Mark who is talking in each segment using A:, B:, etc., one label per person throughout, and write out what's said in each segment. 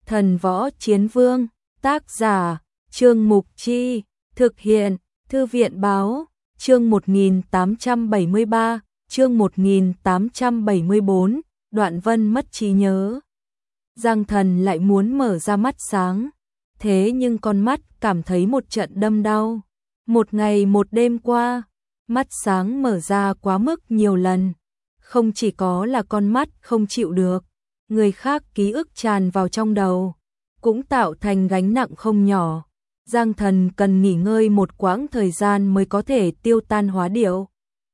A: Thần Võ Chiến Vương, tác giả, Trương Mục Chi, thực hiện, Thư viện Báo, chương 1873, chương 1874, Đoạn Vân mất trí nhớ. Giang Thần lại muốn mở ra mắt sáng, thế nhưng con mắt cảm thấy một trận đâm đau. Một ngày một đêm qua, mắt sáng mở ra quá mức nhiều lần. Không chỉ có là con mắt không chịu được, người khác ký ức tràn vào trong đầu, cũng tạo thành gánh nặng không nhỏ. Giang Thần cần nghỉ ngơi một quãng thời gian mới có thể tiêu tan hóa điệu.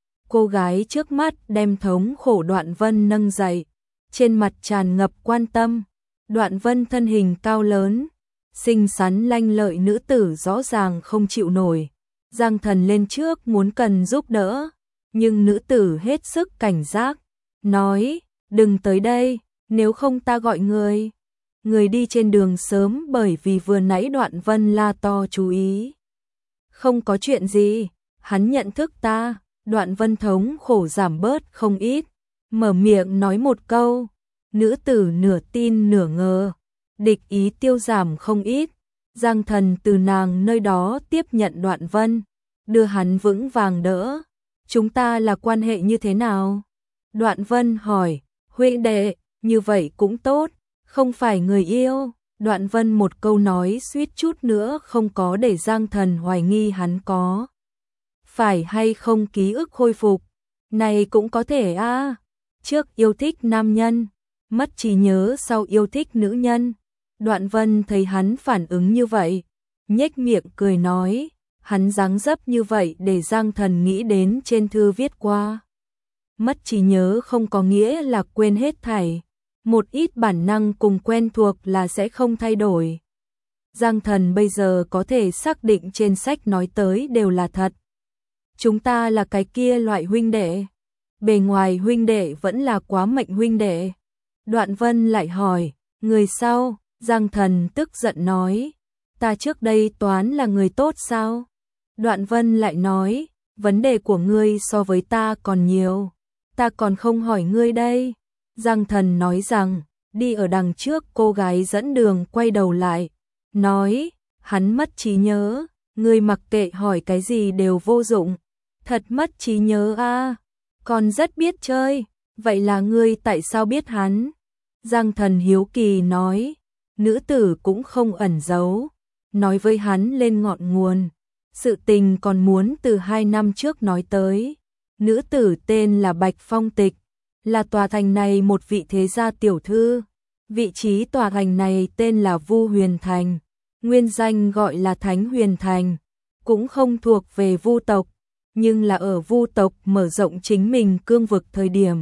A: Cô gái trước mắt đem thống khổ Đoạn Vân nâng dậy, trên mặt tràn ngập quan tâm. Đoạn Vân thân hình cao lớn, xinh xắn lanh lợi nữ tử rõ ràng không chịu nổi. Giang Thần lên trước muốn cần giúp đỡ, nhưng nữ tử hết sức cảnh giác, nói, đừng tới đây, nếu không ta gọi người. Người đi trên đường sớm bởi vì vừa nãy Đoạn Vân la to chú ý. Không có chuyện gì, hắn nhận thức ta. Đoạn Vân thống khổ giảm bớt không ít, mở miệng nói một câu. Nữ tử nửa tin nửa ngờ, địch ý tiêu giảm không ít. Giang Thần từ nàng nơi đó tiếp nhận Đoạn Vân, đưa hắn vững vàng đỡ. Chúng ta là quan hệ như thế nào? Đoạn Vân hỏi. Huynh đệ, như vậy cũng tốt, không phải người yêu. Đoạn Vân một câu nói suýt chút nữa không có để Giang Thần hoài nghi hắn có phải hay không ký ức khôi phục. Này cũng có thể a. Trước yêu thích nam nhân, mất trí nhớ sau yêu thích nữ nhân. Đoạn Vân thấy hắn phản ứng như vậy, nhếch miệng cười nói, hắn dáng dấp như vậy để Giang Thần nghĩ đến trên thư viết qua. Mất trí nhớ không có nghĩa là quên hết thảy, một ít bản năng cùng quen thuộc là sẽ không thay đổi. Giang Thần bây giờ có thể xác định trên sách nói tới đều là thật. Chúng ta là cái kia loại huynh đệ. Bề ngoài huynh đệ vẫn là quá mệnh huynh đệ. Đoạn Vân lại hỏi, người sau? Giang Thần tức giận nói, ta trước đây toán là người tốt sao? Đoạn Vân lại nói, vấn đề của ngươi so với ta còn nhiều, ta còn không hỏi ngươi đây. Giang Thần nói rằng, đi ở đằng trước. Cô gái dẫn đường quay đầu lại, nói, hắn mất trí nhớ, ngươi mặc kệ hỏi cái gì đều vô dụng. Thật mất trí nhớ a, còn rất biết chơi, vậy là ngươi tại sao biết hắn? Giang Thần hiếu kỳ nói. Nữ tử cũng không ẩn giấu, nói với hắn lên ngọn nguồn. Sự tình còn muốn từ 2 năm trước nói tới. Nữ tử tên là Bạch Phong Tịch, là tòa thành này một vị thế gia tiểu thư. Vị trí tòa thành này tên là Vu Huyền Thành, nguyên danh gọi là Thánh Huyền Thành, cũng không thuộc về Vu tộc, nhưng là ở Vu tộc mở rộng chính mình cương vực thời điểm.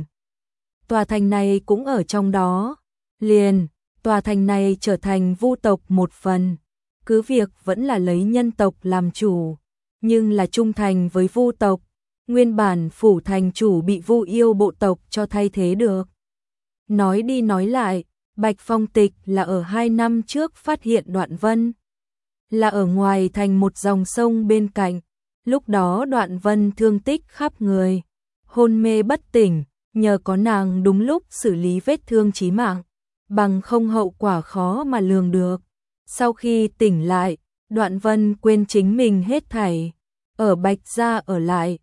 A: Tòa thành này cũng ở trong đó, liền tòa thành này trở thành Vu tộc một phần, cứ việc vẫn là lấy nhân tộc làm chủ, nhưng là trung thành với Vu tộc. Nguyên bản phủ thành chủ bị Vu yêu bộ tộc cho thay thế được. Nói đi nói lại, Bạch Phong Tịch là ở 2 năm trước phát hiện Đoạn Vân, là ở ngoài thành một dòng sông bên cạnh. Lúc đó Đoạn Vân thương tích khắp người, hôn mê bất tỉnh, nhờ có nàng đúng lúc xử lý vết thương chí mạng, bằng không hậu quả khó mà lường được. Sau khi tỉnh lại, Đoạn Vân quên chính mình hết thảy, ở Bạch gia ở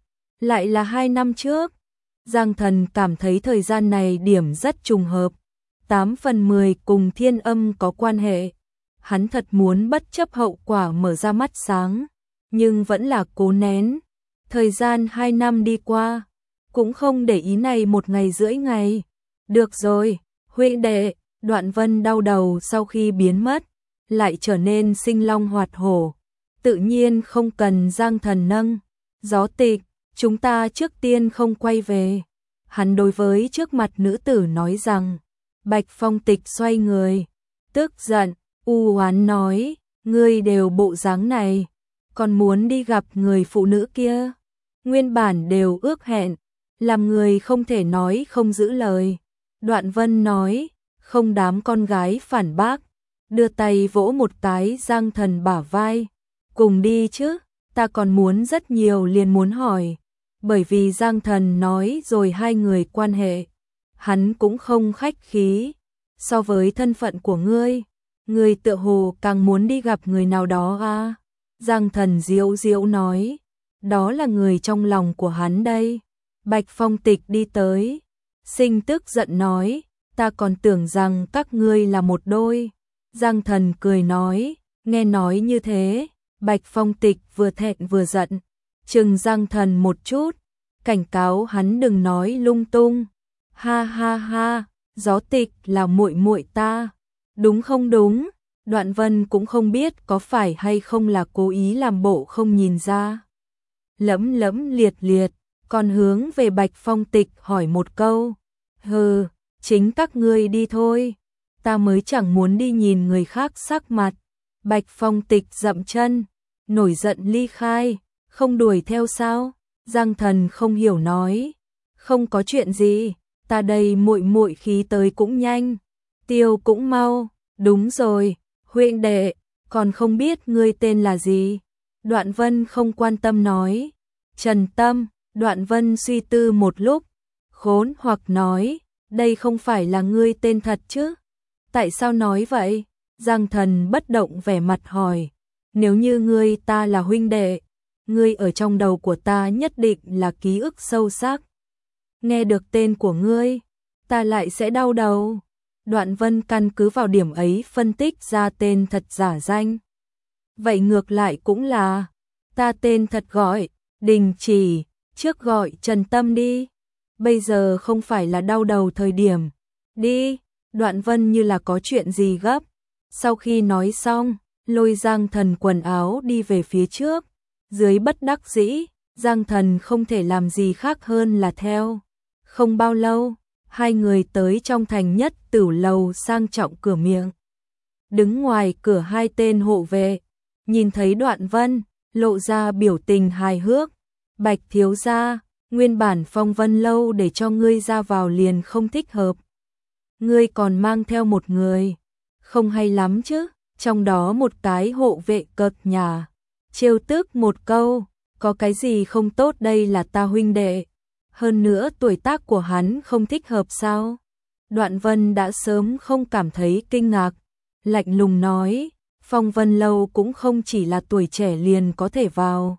A: lại là 2 năm trước. Giang Thần cảm thấy thời gian này điểm rất trùng hợp, 8 phần 10 cùng Thiên Âm có quan hệ. Hắn thật muốn bất chấp hậu quả mở ra mắt sáng, nhưng vẫn là cố nén. Thời gian 2 năm đi qua, cũng không để ý này 1 ngày rưỡi ngày. Được rồi, huynh đệ. Đoạn Vân đau đầu sau khi biến mất, lại trở nên sinh long hoạt hổ, tự nhiên không cần Giang Thần nâng. Gió Tịch, chúng ta trước tiên không quay về. Hắn đối với trước mặt nữ tử nói rằng. Bạch Phong Tịch xoay người, tức giận, u oán nói, ngươi đều bộ dáng này, còn muốn đi gặp người phụ nữ kia. Nguyên bản đều ước hẹn, làm người không thể nói không giữ lời. Đoạn Vân nói, không. Đám con gái phản bác, đưa tay vỗ một cái Giang Thần bả vai, cùng đi chứ, ta còn muốn rất nhiều liền muốn hỏi. Bởi vì Giang Thần nói rồi 2 người quan hệ, hắn cũng không khách khí. So với thân phận của ngươi, Người tựa hồ càng muốn đi gặp người nào đó à? Giang Thần diễu diễu nói, đó là người trong lòng của hắn đây. Bạch Phong Tịch đi tới, sinh tức giận nói, ta còn tưởng rằng các ngươi là một đôi. Giang Thần cười nói, nghe nói như thế, Bạch Phong Tịch vừa thẹn vừa giận, chừng Giang Thần một chút, cảnh cáo hắn đừng nói lung tung. Ha ha ha, Gió Tịch là muội muội ta, đúng không đúng? Đoạn Vân cũng không biết có phải hay không là cố ý làm bộ không nhìn ra. Lẫm lẫm liệt liệt, còn hướng về Bạch Phong Tịch hỏi một câu. Hừ, chính các ngươi đi thôi, ta mới chẳng muốn đi nhìn người khác sắc mặt. Bạch Phong Tịch dậm chân, nổi giận ly khai, không đuổi theo sao? Giang Thần không hiểu nói, không có chuyện gì, ta đây muội muội khí tới cũng nhanh, tiêu cũng mau. Đúng rồi, huynh đệ, còn không biết ngươi tên là gì? Đoạn Vân không quan tâm nói. Trần Tâm. Đoạn Vân suy tư một lúc, khốn hoặc nói, đây không phải là ngươi tên thật chứ? Tại sao nói vậy? Giang Thần bất động vẻ mặt hỏi, nếu như ngươi ta là huynh đệ, ngươi ở trong đầu của ta nhất định là ký ức sâu sắc. Nghe được tên của ngươi, ta lại sẽ đau đầu. Đoạn Vân căn cứ vào điểm ấy phân tích ra tên thật giả danh. Vậy ngược lại cũng là, ta tên thật gọi Đình Chỉ, trước gọi Trần Tâm đi. Bây giờ không phải là đau đầu thời điểm. Đi, Đoạn Vân như là có chuyện gì gấp. Sau khi nói xong, lôi Giang Thần quần áo đi về phía trước. Dưới bất đắc dĩ, Giang Thần không thể làm gì khác hơn là theo. Không bao lâu, hai người tới trong thành nhất tử lầu sang trọng cửa miệng. Đứng ngoài cửa hai tên hộ vệ, nhìn thấy Đoạn Vân, lộ ra biểu tình hài hước. Bạch thiếu gia, nguyên bản Phong Vân lâu để cho ngươi ra vào liền không thích hợp. Ngươi còn mang theo một người, không hay lắm chứ? Trong đó một cái hộ vệ cợt nhả, trêu tức một câu, có cái gì không tốt, đây là ta huynh đệ. Hơn nữa tuổi tác của hắn không thích hợp sao? Đoạn Vân đã sớm không cảm thấy kinh ngạc, lạnh lùng nói, Phong Vân lâu cũng không chỉ là tuổi trẻ liền có thể vào.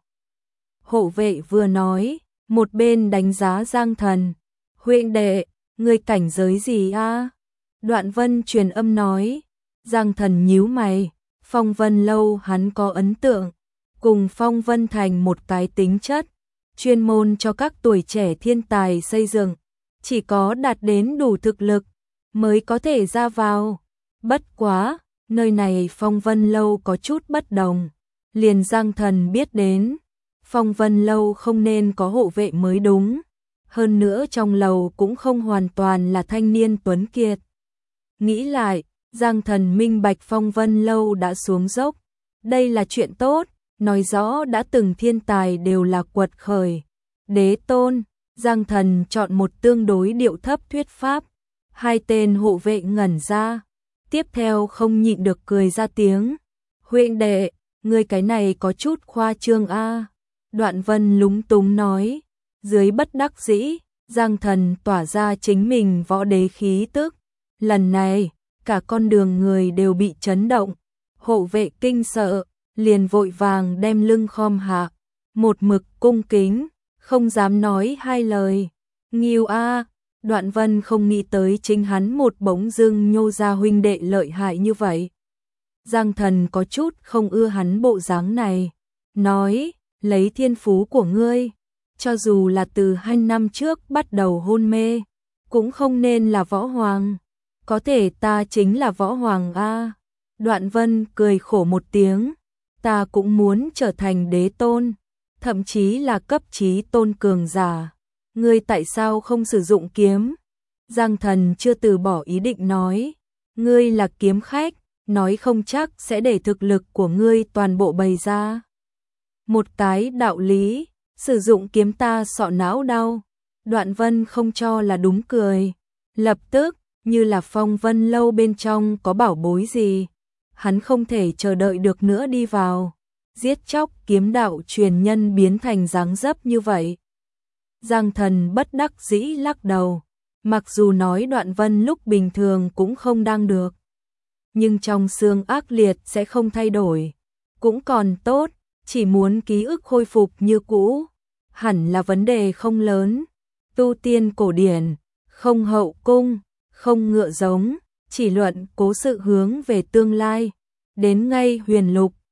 A: Hộ vệ vừa nói, một bên đánh giá Giang Thần, huynh đệ, ngươi cảnh giới gì a? Đoạn Vân truyền âm nói. Giang Thần nhíu mày, Phong Vân lâu hắn có ấn tượng, cùng Phong Vân thành một cái tính chất, chuyên môn cho các tuổi trẻ thiên tài xây dựng, chỉ có đạt đến đủ thực lực mới có thể ra vào. Bất quá, nơi này Phong Vân lâu có chút bất đồng, liền Giang Thần biết đến, Phong Vân lâu không nên có hộ vệ mới đúng, hơn nữa trong lầu cũng không hoàn toàn là thanh niên tuấn kiệt. Nghĩ lại, Giang Thần minh bạch Phong Vân lâu đã xuống dốc, đây là chuyện tốt, nói rõ đã từng thiên tài đều là quật khởi. Đế tôn, Giang Thần chọn một tương đối điệu thấp thuyết pháp, hai tên hộ vệ ngẩn ra, tiếp theo không nhịn được cười ra tiếng. Huynh đệ, ngươi cái này có chút khoa trương a. Đoạn Vân lúng túng nói, dưới bất đắc dĩ, Giang Thần tỏa ra chính mình võ đế khí tức. Lần này, cả con đường người đều bị chấn động, hộ vệ kinh sợ, liền vội vàng đem lưng khom hạ, một mực cung kính, không dám nói hai lời. Nghiêu a, Đoạn Vân không nghĩ tới chính hắn một bỗng dưng nhô ra huynh đệ lợi hại như vậy. Giang Thần có chút không ưa hắn bộ dáng này, nói, lấy thiên phú của ngươi, cho dù là từ 2 năm trước bắt đầu hôn mê, cũng không nên là võ hoàng. Có thể ta chính là võ hoàng a. Đoạn Vân cười khổ một tiếng, ta cũng muốn trở thành đế tôn, thậm chí là cấp chí tôn cường giả. Ngươi tại sao không sử dụng kiếm? Giang Thần chưa từ bỏ ý định nói, ngươi là kiếm khách, nói không chắc sẽ để thực lực của ngươi toàn bộ bày ra. Một cái đạo lý, sử dụng kiếm ta sọ não đau. Đoạn Vân không cho là đúng cười, lập tức, như là Phong Vân lâu bên trong có bảo bối gì, hắn không thể chờ đợi được nữa đi vào, giết chóc kiếm đạo truyền nhân biến thành dáng dấp như vậy. Giang Thần bất đắc dĩ lắc đầu, mặc dù nói Đoạn Vân lúc bình thường cũng không đang được nhưng trong xương ác liệt sẽ không thay đổi. Cũng còn tốt, chỉ muốn ký ức khôi phục như cũ, hẳn là vấn đề không lớn. Tu tiên cổ điển, không hậu cung, không ngựa giống, chỉ luận cố sự hướng về tương lai. Đến ngay huyền lục,